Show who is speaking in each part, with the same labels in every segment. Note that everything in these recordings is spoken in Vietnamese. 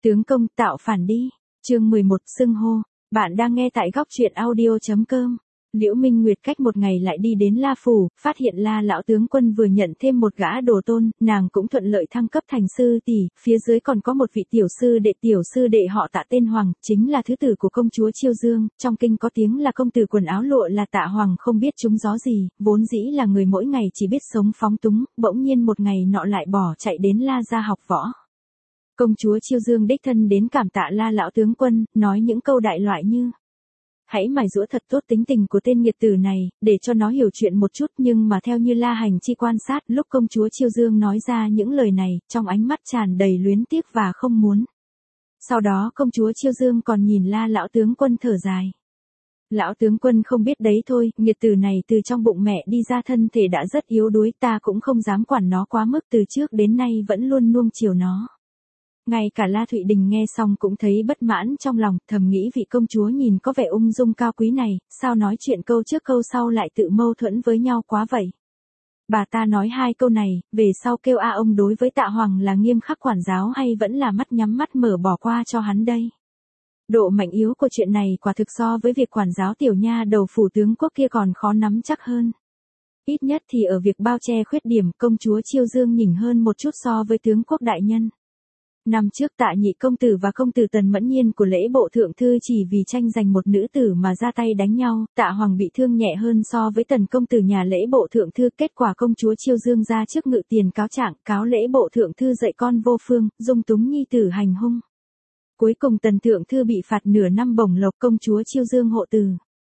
Speaker 1: Tướng công tạo phản đi. Chương 11 xưng hô. Bạn đang nghe tại góc truyện audio.com. Liễu Minh Nguyệt cách một ngày lại đi đến La Phủ, phát hiện La lão tướng quân vừa nhận thêm một gã đồ tôn, nàng cũng thuận lợi thăng cấp thành sư tỷ, phía dưới còn có một vị tiểu sư đệ họ Tạ tên Hoàng, chính là thứ tử của công chúa Chiêu Dương, trong kinh có tiếng là công tử quần áo lụa là Tạ Hoàng không biết trúng gió gì, vốn dĩ là người mỗi ngày chỉ biết sống phóng túng, bỗng nhiên một ngày nọ lại bỏ chạy đến La gia học võ. Công chúa Chiêu Dương đích thân đến cảm tạ La lão tướng quân, nói những câu đại loại như: hãy mài giũa thật tốt tính tình của tên nghiệt tử này, để cho nó hiểu chuyện một chút, nhưng mà theo như La Hành Chi quan sát, lúc công chúa Chiêu Dương nói ra những lời này, trong ánh mắt tràn đầy luyến tiếc và không muốn. Sau đó công chúa Chiêu Dương còn nhìn La lão tướng quân thở dài. Lão tướng quân không biết đấy thôi, nghiệt tử này từ trong bụng mẹ đi ra thân thể đã rất yếu đuối, ta cũng không dám quản nó quá mức, từ trước đến nay vẫn luôn nuông chiều nó. Ngay cả La Thụy Đình nghe xong cũng thấy bất mãn trong lòng, thầm nghĩ vị công chúa nhìn có vẻ ung dung cao quý này, sao nói chuyện câu trước câu sau lại tự mâu thuẫn với nhau quá vậy. Bà ta nói hai câu này, về sau kêu a ông đối với Tạ Hoàng là nghiêm khắc quản giáo hay vẫn là mắt nhắm mắt mở bỏ qua cho hắn đây. Độ mạnh yếu của chuyện này quả thực so với việc quản giáo tiểu nha đầu phủ tướng quốc kia còn khó nắm chắc hơn. Ít nhất thì ở việc bao che khuyết điểm, công chúa Chiêu Dương nhỉnh hơn một chút so với tướng quốc đại nhân. Năm trước Tạ nhị công tử và công tử Tần Mẫn Nhiên của lễ bộ thượng thư chỉ vì tranh giành một nữ tử mà ra tay đánh nhau, Tạ Hoàng bị thương nhẹ hơn so với Tần công tử nhà lễ bộ thượng thư, kết quả công chúa Chiêu Dương ra trước ngự tiền cáo trạng, cáo lễ bộ thượng thư dạy con vô phương, dung túng nhi tử hành hung. Cuối cùng Tần thượng thư bị phạt nửa năm bổng lộc, công chúa Chiêu Dương hộ từ.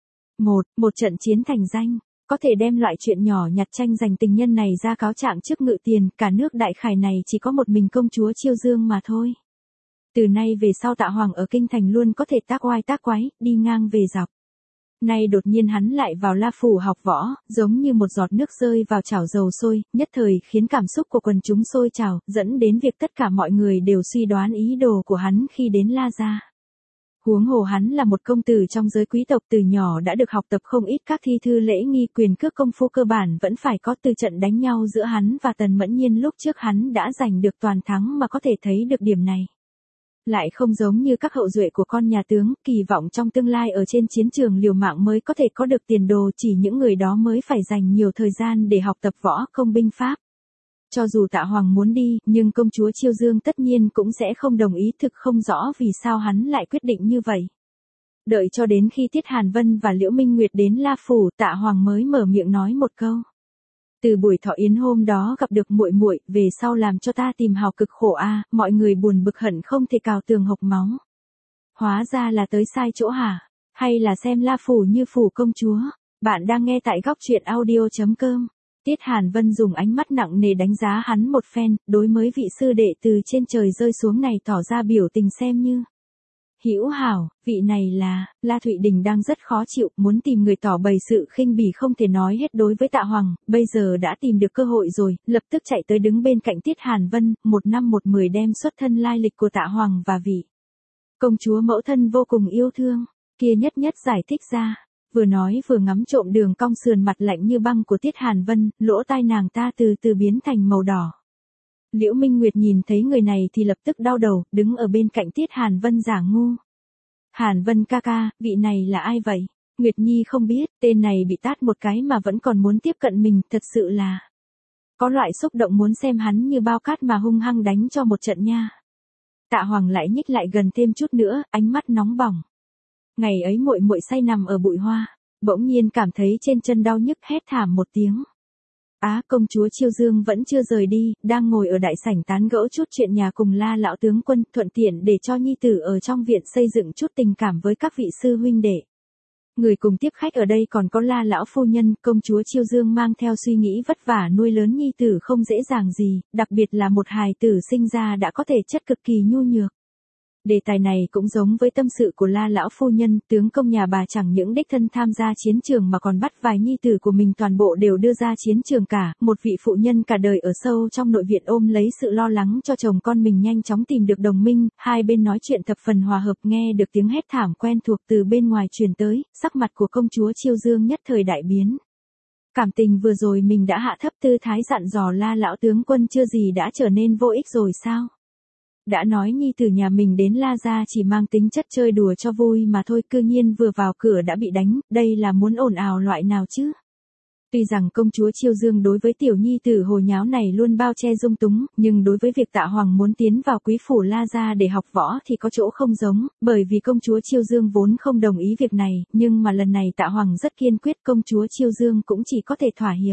Speaker 1: Một trận chiến thành danh. Có thể đem loại chuyện nhỏ nhặt tranh giành tình nhân này ra cáo trạng trước ngự tiền, cả nước Đại Khải này chỉ có một mình công chúa Chiêu Dương mà thôi. Từ nay về sau Tạ Hoàng ở kinh thành luôn có thể tác oai tác quái, đi ngang về dọc. Nay đột nhiên hắn lại vào La Phủ học võ, giống như một giọt nước rơi vào chảo dầu sôi, nhất thời khiến cảm xúc của quần chúng sôi trào, dẫn đến việc tất cả mọi người đều suy đoán ý đồ của hắn khi đến La gia. Huống hồ hắn là một công tử trong giới quý tộc, từ nhỏ đã được học tập không ít các thi thư lễ nghi, quyền cước công phu cơ bản vẫn phải có, từ trận đánh nhau giữa hắn và Tần Mẫn Nhiên lúc trước hắn đã giành được toàn thắng mà có thể thấy được điểm này. Lại không giống như các hậu duệ của con nhà tướng, kỳ vọng trong tương lai ở trên chiến trường liều mạng mới có thể có được tiền đồ, chỉ những người đó mới phải dành nhiều thời gian để học tập võ công binh pháp. Cho dù Tạ Hoàng muốn đi, nhưng công chúa Chiêu Dương tất nhiên cũng sẽ không đồng ý, thực không rõ vì sao hắn lại quyết định như vậy. Đợi cho đến khi Tiết Hàn Vân và Liễu Minh Nguyệt đến La Phủ, Tạ Hoàng mới mở miệng nói một câu. Từ buổi thọ yến hôm đó gặp được muội muội, về sau làm cho ta tìm hào cực khổ a, mọi người buồn bực hận không thể cào tường hộc máu. Hóa ra là tới sai chỗ hả? Hay là xem La Phủ như phủ công chúa? Bạn đang nghe tại góc truyện audio.com. Tiết Hàn Vân dùng ánh mắt nặng nề đánh giá hắn một phen, đối với vị sư đệ từ trên trời rơi xuống này tỏ ra biểu tình xem như: hữu hảo, vị này là, La Thụy Đình đang rất khó chịu, muốn tìm người tỏ bày sự khinh bỉ không thể nói hết đối với Tạ Hoàng, bây giờ đã tìm được cơ hội rồi, lập tức chạy tới đứng bên cạnh Tiết Hàn Vân, một năm một mười đem xuất thân lai lịch của Tạ Hoàng và vị công chúa mẫu thân vô cùng yêu thương kia nhất nhất giải thích ra. Vừa nói vừa ngắm trộm đường cong sườn mặt lạnh như băng của Tiết Hàn Vân, lỗ tai nàng ta từ từ biến thành màu đỏ. Liễu Minh Nguyệt nhìn thấy người này thì lập tức đau đầu, đứng ở bên cạnh Tiết Hàn Vân giả ngu. Hàn Vân ca ca, vị này là ai vậy? Nguyệt Nhi không biết, tên này bị tát một cái mà vẫn còn muốn tiếp cận mình, thật sự là có loại xúc động muốn xem hắn như bao cát mà hung hăng đánh cho một trận nha. Tạ Hoàng lại nhích lại gần thêm chút nữa, ánh mắt nóng bỏng. Ngày ấy muội muội say nằm ở bụi hoa, bỗng nhiên cảm thấy trên chân đau nhức, hét thảm một tiếng. Công chúa Chiêu Dương vẫn chưa rời đi, đang ngồi ở đại sảnh tán gẫu chút chuyện nhà cùng La lão tướng quân, thuận tiện để cho nhi tử ở trong viện xây dựng chút tình cảm với các vị sư huynh đệ. Người cùng tiếp khách ở đây còn có La lão phu nhân, công chúa Chiêu Dương mang theo suy nghĩ vất vả nuôi lớn nhi tử không dễ dàng gì, đặc biệt là một hài tử sinh ra đã có thể chất cực kỳ nhu nhược. Đề tài này cũng giống với tâm sự của La lão phu nhân, tướng công nhà bà chẳng những đích thân tham gia chiến trường mà còn bắt vài nhi tử của mình toàn bộ đều đưa ra chiến trường cả, một vị phụ nhân cả đời ở sâu trong nội viện ôm lấy sự lo lắng cho chồng con mình nhanh chóng tìm được đồng minh, hai bên nói chuyện thập phần hòa hợp, nghe được tiếng hét thảm quen thuộc từ bên ngoài truyền tới, sắc mặt của công chúa Chiêu Dương nhất thời đại biến. Cảm tình vừa rồi mình đã hạ thấp tư thái dặn dò La lão tướng quân chưa gì đã trở nên vô ích rồi sao? Đã nói nhi tử nhà mình đến La gia chỉ mang tính chất chơi đùa cho vui mà thôi, cư nhiên vừa vào cửa đã bị đánh, đây là muốn ồn ào loại nào chứ? Tuy rằng công chúa Chiêu Dương đối với tiểu nhi tử hồ nháo này luôn bao che dung túng, nhưng đối với việc Tạ Hoàng muốn tiến vào quý phủ La gia để học võ thì có chỗ không giống, bởi vì công chúa Chiêu Dương vốn không đồng ý việc này, nhưng mà lần này Tạ Hoàng rất kiên quyết, công chúa Chiêu Dương cũng chỉ có thể thỏa hiệp.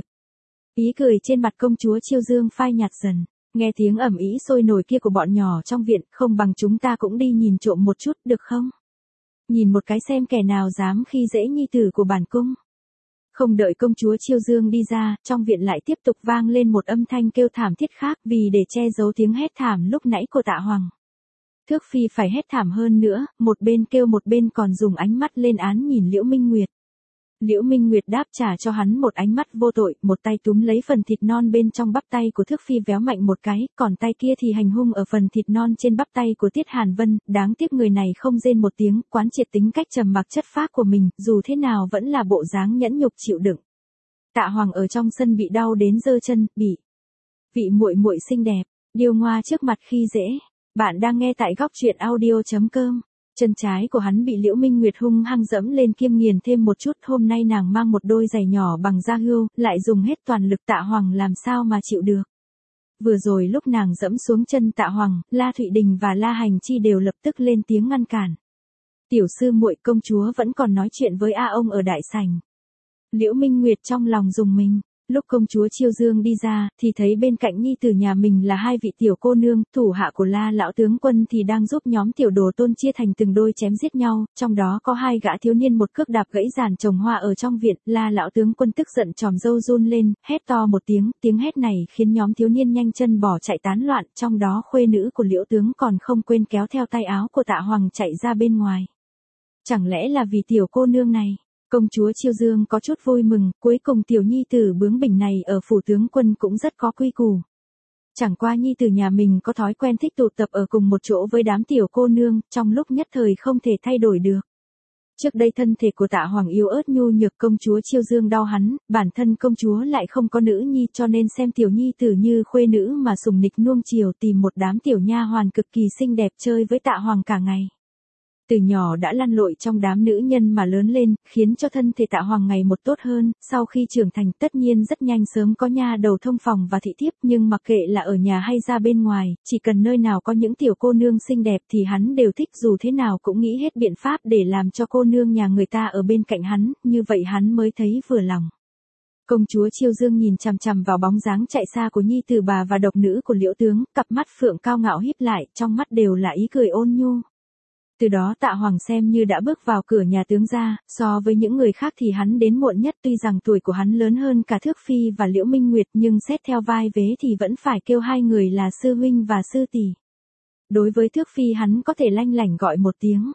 Speaker 1: Ý cười trên mặt công chúa Chiêu Dương phai nhạt dần, nghe tiếng ầm ĩ sôi nổi kia của bọn nhỏ trong viện, không bằng chúng ta cũng đi nhìn trộm một chút được không? Nhìn một cái xem kẻ nào dám khi dễ nhi tử của bản cung. Không đợi công chúa Chiêu Dương đi ra, trong viện lại tiếp tục vang lên một âm thanh kêu thảm thiết khác, vì để che giấu tiếng hét thảm lúc nãy của Tạ Hoàng. Thước Phi phải hét thảm hơn nữa, một bên kêu một bên còn dùng ánh mắt lên án nhìn Liễu Minh Nguyệt. Liễu Minh Nguyệt đáp trả cho hắn một ánh mắt vô tội, một tay túm lấy phần thịt non bên trong bắp tay của Thước Phi véo mạnh một cái, còn tay kia thì hành hung ở phần thịt non trên bắp tay của Tiết Hàn Vân, đáng tiếc người này không rên một tiếng, quán triệt tính cách trầm mặc chất phác của mình, dù thế nào vẫn là bộ dáng nhẫn nhục chịu đựng. Tạ Hoàng ở trong sân bị đau đến giơ chân, bị vị muội muội xinh đẹp, điêu ngoa trước mặt khi dễ. Bạn đang nghe tại góc truyện audio.com. Chân trái của hắn bị Liễu Minh Nguyệt hung hăng dẫm lên kiêm nghiền thêm một chút, hôm nay nàng mang một đôi giày nhỏ bằng da hươu, lại dùng hết toàn lực, Tạ Hoàng làm sao mà chịu được. Vừa rồi lúc nàng dẫm xuống chân Tạ Hoàng, La Thụy Đình và La Hành Chi đều lập tức lên tiếng ngăn cản. Tiểu sư muội, công chúa vẫn còn nói chuyện với A ông ở đại sảnh. Liễu Minh Nguyệt trong lòng rùng mình. Lúc công chúa Chiêu Dương đi ra, thì thấy bên cạnh nhi tử nhà mình là hai vị tiểu cô nương, thủ hạ của La lão tướng quân thì đang giúp nhóm tiểu đồ tôn chia thành từng đôi chém giết nhau, trong đó có hai gã thiếu niên một cước đạp gãy giàn trồng hoa ở trong viện, La lão tướng quân tức giận tròm râu run lên, hét to một tiếng, tiếng hét này khiến nhóm thiếu niên nhanh chân bỏ chạy tán loạn, trong đó khuê nữ của Liễu tướng còn không quên kéo theo tay áo của Tạ Hoàng chạy ra bên ngoài. Chẳng lẽ là vì tiểu cô nương này? Công chúa Chiêu Dương có chút vui mừng, cuối cùng tiểu nhi tử bướng bỉnh này ở phủ tướng quân cũng rất có quy củ. Chẳng qua nhi tử nhà mình có thói quen thích tụ tập ở cùng một chỗ với đám tiểu cô nương, trong lúc nhất thời không thể thay đổi được. Trước đây thân thể của Tạ Hoàng yếu ớt nhu nhược, công chúa Chiêu Dương đau hắn, bản thân công chúa lại không có nữ nhi cho nên xem tiểu nhi tử như khuê nữ mà sủng nịch nuông chiều, tìm một đám tiểu nha hoàn cực kỳ xinh đẹp chơi với Tạ Hoàng cả ngày. Từ nhỏ đã lăn lội trong đám nữ nhân mà lớn lên, khiến cho thân thể Tạ Hoàng ngày một tốt hơn, sau khi trưởng thành tất nhiên rất nhanh sớm có nha đầu thông phòng và thị thiếp, nhưng mặc kệ là ở nhà hay ra bên ngoài, chỉ cần nơi nào có những tiểu cô nương xinh đẹp thì hắn đều thích, dù thế nào cũng nghĩ hết biện pháp để làm cho cô nương nhà người ta ở bên cạnh hắn, như vậy hắn mới thấy vừa lòng. Công chúa Chiêu Dương nhìn chằm chằm vào bóng dáng chạy xa của nhi tử bà và độc nữ của Liễu tướng, cặp mắt phượng cao ngạo híp lại, trong mắt đều là ý cười ôn nhu. Từ đó Tạ Hoàng xem như đã bước vào cửa nhà tướng gia, so với những người khác thì hắn đến muộn nhất, tuy rằng tuổi của hắn lớn hơn cả Thước Phi và Liễu Minh Nguyệt, nhưng xét theo vai vế thì vẫn phải kêu hai người là sư huynh và sư tỷ. Đối với Thước Phi hắn có thể lanh lảnh gọi một tiếng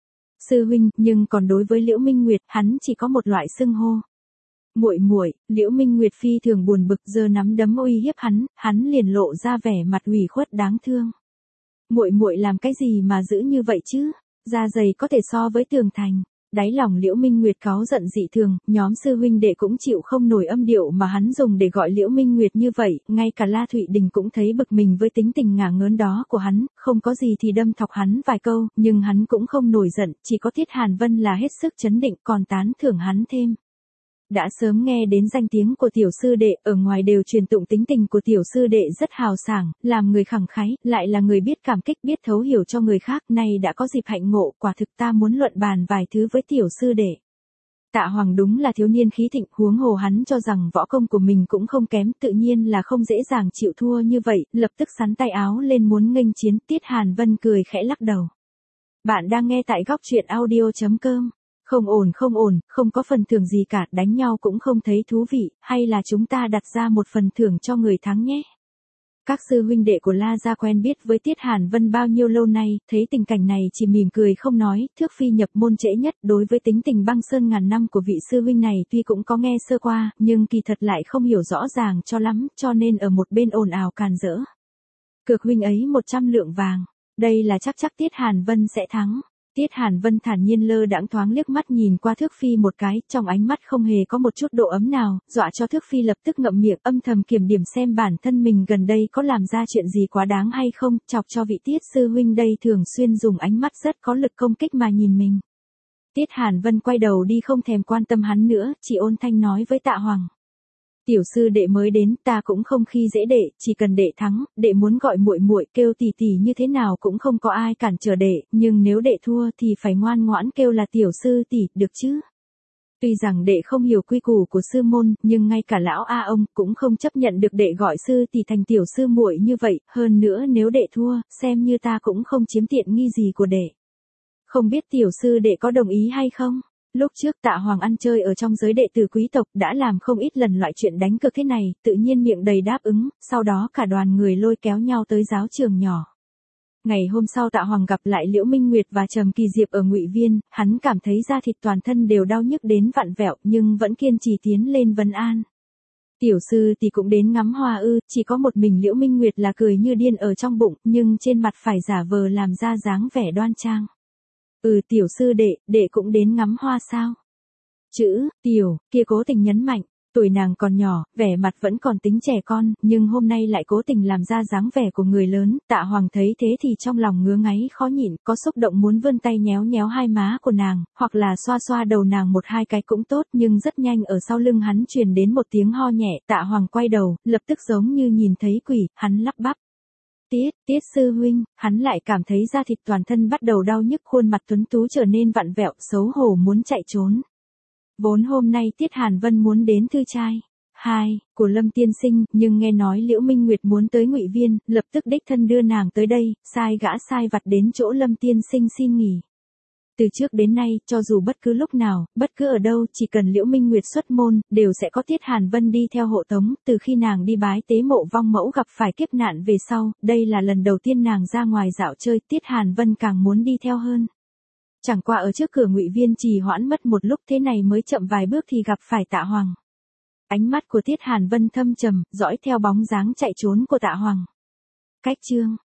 Speaker 1: sư huynh, nhưng còn đối với Liễu Minh Nguyệt, hắn chỉ có một loại xưng hô. Muội muội. Liễu Minh Nguyệt phi thường buồn bực, giơ nắm đấm uy hiếp hắn liền lộ ra vẻ mặt ủy khuất đáng thương. Muội muội làm cái gì mà dữ như vậy chứ? Da dày có thể so với tường thành. Đáy lòng Liễu Minh Nguyệt cáu giận dị thường, nhóm sư huynh đệ cũng chịu không nổi âm điệu mà hắn dùng để gọi Liễu Minh Nguyệt như vậy, ngay cả La Thụy Đình cũng thấy bực mình với tính tình ngả ngớn đó của hắn, không có gì thì đâm thọc hắn vài câu, nhưng hắn cũng không nổi giận, chỉ có Tiết Hàn Vân là hết sức trấn định, còn tán thưởng hắn thêm. Đã sớm nghe đến danh tiếng của tiểu sư đệ, ở ngoài đều truyền tụng tính tình của tiểu sư đệ rất hào sảng, làm người khẳng khái, lại là người biết cảm kích, biết thấu hiểu cho người khác, nay đã có dịp hạnh ngộ, quả thực ta muốn luận bàn vài thứ với tiểu sư đệ. Tạ Hoàng đúng là thiếu niên khí thịnh, huống hồ hắn cho rằng võ công của mình cũng không kém, tự nhiên là không dễ dàng chịu thua như vậy, lập tức xắn tay áo lên muốn nghênh chiến. Tiết Hàn Vân cười khẽ lắc đầu. Bạn đang nghe tại góc truyện audio.com. Không ổn, không có phần thưởng gì cả, đánh nhau cũng không thấy thú vị, hay là chúng ta đặt ra một phần thưởng cho người thắng nhé. Các sư huynh đệ của La gia quen biết với Tiết Hàn Vân bao nhiêu lâu nay, thấy tình cảnh này chỉ mỉm cười không nói. Thước Phi nhập môn trễ nhất, đối với tính tình băng sơn ngàn năm của vị sư huynh này tuy cũng có nghe sơ qua, nhưng kỳ thật lại không hiểu rõ ràng cho lắm, cho nên ở một bên ồn ào càn rỡ. Cược huynh ấy 100 lượng vàng, đây là chắc Tiết Hàn Vân sẽ thắng. Tiết Hàn Vân thản nhiên lơ đãng thoáng liếc mắt nhìn qua Thước Phi một cái, trong ánh mắt không hề có một chút độ ấm nào, dọa cho Thước Phi lập tức ngậm miệng âm thầm kiểm điểm xem bản thân mình gần đây có làm ra chuyện gì quá đáng hay không, chọc cho vị Tiết sư huynh đây thường xuyên dùng ánh mắt rất có lực công kích mà nhìn mình. Tiết Hàn Vân quay đầu đi không thèm quan tâm hắn nữa, chỉ ôn thanh nói với Tạ Hoàng. Tiểu sư đệ mới đến, ta cũng không khi dễ đệ, chỉ cần đệ thắng, đệ muốn gọi muội muội kêu tỷ tỷ như thế nào cũng không có ai cản trở đệ, nhưng nếu đệ thua thì phải ngoan ngoãn kêu là tiểu sư tỷ, được chứ? Tuy rằng đệ không hiểu quy củ của sư môn, nhưng ngay cả lão A ông cũng không chấp nhận được đệ gọi sư tỷ thành tiểu sư muội như vậy, hơn nữa nếu đệ thua, xem như ta cũng không chiếm tiện nghi gì của đệ. Không biết tiểu sư đệ có đồng ý hay không? Lúc trước Tạ Hoàng ăn chơi ở trong giới đệ tử quý tộc đã làm không ít lần loại chuyện đánh cược thế này, tự nhiên miệng đầy đáp ứng, sau đó cả đoàn người lôi kéo nhau tới giáo trường nhỏ. Ngày hôm sau Tạ Hoàng gặp lại Liễu Minh Nguyệt và Trầm Kỳ Diệp ở Ngụy Viên, hắn cảm thấy da thịt toàn thân đều đau nhức đến vặn vẹo nhưng vẫn kiên trì tiến lên vấn an. Tiểu sư thì cũng đến ngắm hoa ư, chỉ có một mình Liễu Minh Nguyệt là cười như điên ở trong bụng, nhưng trên mặt phải giả vờ làm ra dáng vẻ đoan trang. Tiểu sư đệ cũng đến ngắm hoa sao? Chữ, tiểu, kia cố tình nhấn mạnh, tuổi nàng còn nhỏ, vẻ mặt vẫn còn tính trẻ con, nhưng hôm nay lại cố tình làm ra dáng vẻ của người lớn, Tạ Hoàng thấy thế thì trong lòng ngứa ngáy khó nhịn, có xúc động muốn vươn tay nhéo nhéo hai má của nàng, hoặc là xoa xoa đầu nàng một hai cái cũng tốt, nhưng rất nhanh ở sau lưng hắn truyền đến một tiếng ho nhẹ, Tạ Hoàng quay đầu, lập tức giống như nhìn thấy quỷ, hắn lắp bắp. Tiết sư huynh, hắn lại cảm thấy da thịt toàn thân bắt đầu đau nhức, khuôn mặt tuấn tú trở nên vặn vẹo, xấu hổ muốn chạy trốn. Vốn hôm nay Tiết Hàn Vân muốn đến thư trai 2 của Lâm tiên sinh, nhưng nghe nói Liễu Minh Nguyệt muốn tới Ngụy Viên, lập tức đích thân đưa nàng tới đây, sai gã sai vặt đến chỗ Lâm tiên sinh xin nghỉ. Từ trước đến nay, cho dù bất cứ lúc nào, bất cứ ở đâu, chỉ cần Liễu Minh Nguyệt xuất môn, đều sẽ có Tiết Hàn Vân đi theo hộ tống, từ khi nàng đi bái tế mộ vong mẫu gặp phải kiếp nạn về sau, đây là lần đầu tiên nàng ra ngoài dạo chơi, Tiết Hàn Vân càng muốn đi theo hơn. Chẳng qua ở trước cửa Ngụy Viên trì hoãn mất một lúc, thế này mới chậm vài bước thì gặp phải Tạ Hoàng. Ánh mắt của Tiết Hàn Vân thâm trầm, dõi theo bóng dáng chạy trốn của Tạ Hoàng. Cách chương